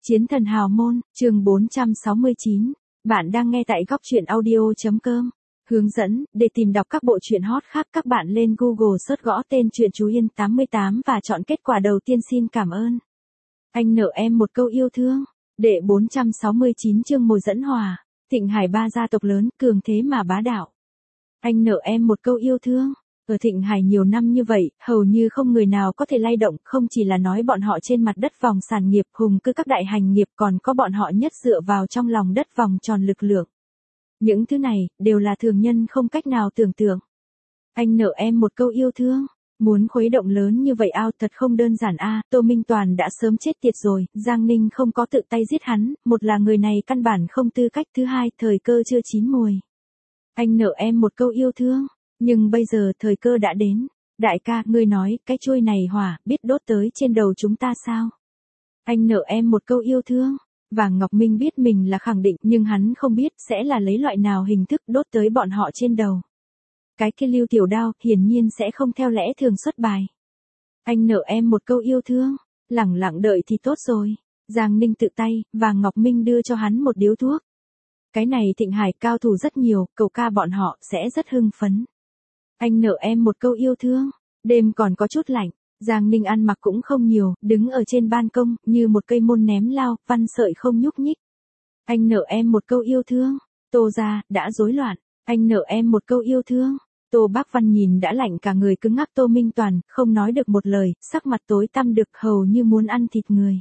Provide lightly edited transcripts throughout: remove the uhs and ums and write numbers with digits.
Chiến thần hào môn, chương 469. Bạn đang nghe tại góc truyện audio.com. Hướng dẫn, để tìm đọc các bộ truyện hot khác các bạn lên Google search gõ tên truyện Chú Yên 88 và chọn kết quả đầu tiên. Xin cảm ơn. Anh nợ em một câu yêu thương. Đệ 469 chương mồi dẫn hòa. Thịnh Hải ba gia tộc lớn, cường thế mà bá đạo. Anh nợ em một câu yêu thương. Ở Thịnh Hải nhiều năm như vậy, hầu như không người nào có thể lay động, không chỉ là nói bọn họ trên mặt đất vòng sản nghiệp hùng cư các đại hành nghiệp, còn có bọn họ nhất dựa vào trong lòng đất vòng tròn lực lượng. Những thứ này, đều là thường nhân không cách nào tưởng tượng. Anh nợ em một câu yêu thương. Muốn khuấy động lớn như vậy ao thật không đơn giản a. Tô Minh Toàn đã sớm chết tiệt rồi, Giang Ninh không có tự tay giết hắn, một là người này căn bản không tư cách, thứ hai thời cơ chưa chín mùi. Anh nợ em một câu yêu thương. Nhưng bây giờ thời cơ đã đến. Đại ca, ngươi nói, cái chuôi này hỏa, biết đốt tới trên đầu chúng ta sao? Anh nợ em một câu yêu thương. Vàng Ngọc Minh biết mình là khẳng định, nhưng hắn không biết sẽ là lấy loại nào hình thức đốt tới bọn họ trên đầu. Cái kia Lưu Tiểu Đao, hiển nhiên sẽ không theo lẽ thường xuất bài. Anh nợ em một câu yêu thương. Lẳng lặng đợi thì tốt rồi. Giang Ninh tự tay, Vàng Ngọc Minh đưa cho hắn một điếu thuốc. Cái này Thịnh Hải cao thủ rất nhiều, cậu ca bọn họ sẽ rất hưng phấn. Anh nợ em một câu yêu thương. Đêm còn có chút lạnh, Giang Ninh ăn mặc cũng không nhiều, đứng ở trên ban công, như một cây môn ném lao, văn sợi không nhúc nhích. Anh nợ em một câu yêu thương. Tô gia đã rối loạn. Anh nợ em một câu yêu thương. Tô Bác Văn nhìn đã lạnh cả người cứng ngắc Tô Minh Toàn, không nói được một lời, sắc mặt tối tăm đực hầu như muốn ăn thịt người.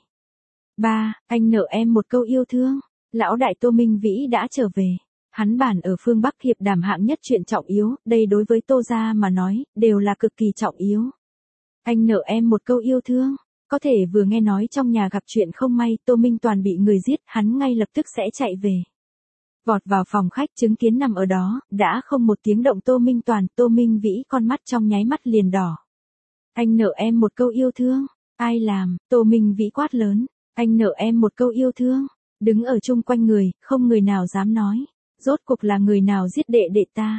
Anh nợ em một câu yêu thương. Lão đại Tô Minh Vĩ đã trở về. Hắn bản ở phương Bắc hiệp đàm hạng nhất chuyện trọng yếu, đây đối với Tô gia mà nói, đều là cực kỳ trọng yếu. Anh nợ em một câu yêu thương. Có thể vừa nghe nói trong nhà gặp chuyện không may, Tô Minh Toàn bị người giết, hắn ngay lập tức sẽ chạy về. Vọt vào phòng khách chứng kiến nằm ở đó, đã không một tiếng động Tô Minh Toàn, Tô Minh Vĩ con mắt trong nháy mắt liền đỏ. Anh nợ em một câu yêu thương. Ai làm? Tô Minh Vĩ quát lớn. Anh nợ em một câu yêu thương. Đứng ở chung quanh người, không người nào dám nói. Rốt cuộc là người nào giết đệ đệ ta?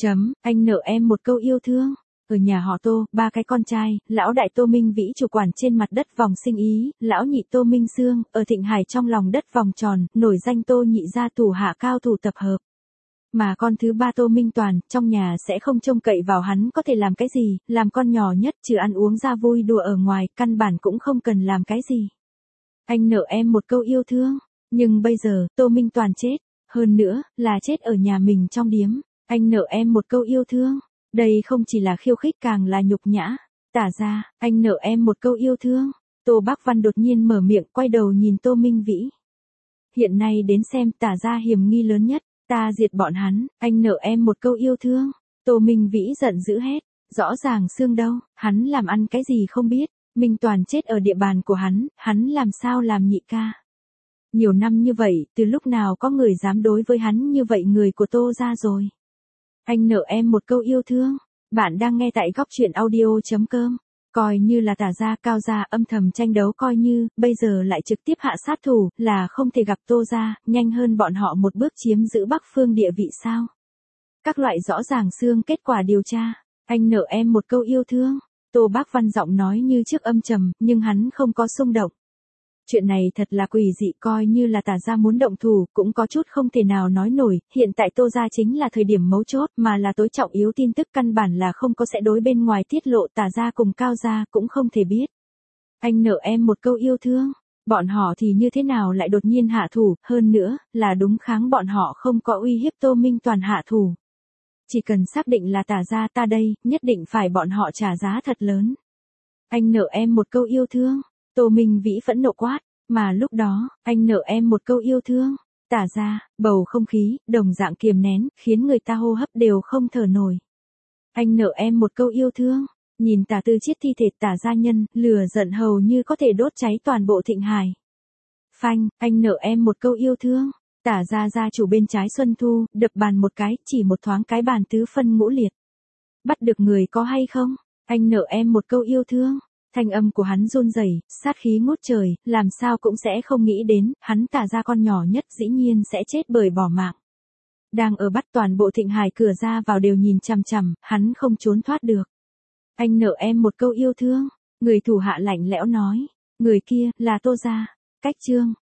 Anh nợ em một câu yêu thương. Ở nhà họ Tô, ba cái con trai, lão đại Tô Minh Vĩ chủ quản trên mặt đất vòng sinh ý, lão nhị Tô Minh Sương, ở Thịnh Hải trong lòng đất vòng tròn, nổi danh Tô nhị gia thủ hạ cao thủ tập hợp. Mà con thứ ba Tô Minh Toàn, trong nhà sẽ không trông cậy vào hắn có thể làm cái gì, làm con nhỏ nhất trừ ăn uống ra vui đùa ở ngoài, căn bản cũng không cần làm cái gì. Anh nợ em một câu yêu thương. Nhưng bây giờ, Tô Minh Toàn chết. Hơn nữa, là chết ở nhà mình trong điếm. Anh nợ em một câu yêu thương. Đây không chỉ là khiêu khích càng là nhục nhã. Tả ra, anh nợ em một câu yêu thương. Tô Bác Văn đột nhiên mở miệng, quay đầu nhìn Tô Minh Vĩ. Hiện nay đến xem tả ra hiểm nghi lớn nhất, ta diệt bọn hắn, anh nợ em một câu yêu thương. Tô Minh Vĩ giận dữ hét, rõ ràng xương đâu, hắn làm ăn cái gì không biết, Minh Toàn chết ở địa bàn của hắn làm sao làm nhị ca. Nhiều năm như vậy, từ lúc nào có người dám đối với hắn như vậy người của Tô gia rồi. Anh nợ em một câu yêu thương. Bạn đang nghe tại góc truyện audio.com. Coi như là tả gia cao gia âm thầm tranh đấu, coi như, bây giờ lại trực tiếp hạ sát thủ, là không thể gặp Tô gia, nhanh hơn bọn họ một bước chiếm giữ Bắc phương địa vị sao. Các loại rõ ràng xương kết quả điều tra. Anh nợ em một câu yêu thương. Tô Bác Văn giọng nói như trước âm trầm, nhưng hắn không có xung động. Chuyện này thật là quỷ dị, coi như là tả gia muốn động thủ, cũng có chút không thể nào nói nổi, hiện tại Tô gia chính là thời điểm mấu chốt, mà là tối trọng yếu tin tức căn bản là không có sẽ đối bên ngoài tiết lộ, tả gia cùng Cao gia cũng không thể biết. Anh nợ em một câu yêu thương. Bọn họ thì như thế nào lại đột nhiên hạ thủ, hơn nữa, là đúng kháng bọn họ không có uy hiếp Tô Minh Toàn hạ thủ. Chỉ cần xác định là tả gia ta đây, nhất định phải bọn họ trả giá thật lớn. Anh nợ em một câu yêu thương. Tô Minh Vĩ phẫn nộ quát, mà lúc đó, anh nợ em một câu yêu thương. Tả ra, bầu không khí, đồng dạng kiềm nén, khiến người ta hô hấp đều không thở nổi. Anh nợ em một câu yêu thương. Nhìn tả tư chiết thi thể tả gia nhân, lửa giận hầu như có thể đốt cháy toàn bộ Thịnh Hải. Phanh, anh nợ em một câu yêu thương. Tả gia gia chủ bên trái Xuân Thu, đập bàn một cái, chỉ một thoáng cái bàn tứ phân ngũ liệt. Bắt được người có hay không? Anh nợ em một câu yêu thương. Thanh âm của hắn run rẩy, sát khí ngút trời, làm sao cũng sẽ không nghĩ đến, hắn tả ra con nhỏ nhất dĩ nhiên sẽ chết bởi bỏ mạng. Đang ở bắt toàn bộ Thịnh Hải cửa ra vào đều nhìn chằm chằm, hắn không trốn thoát được. Anh nợ em một câu yêu thương. Người thủ hạ lạnh lẽo nói. Người kia, là Tô gia. Cách chương.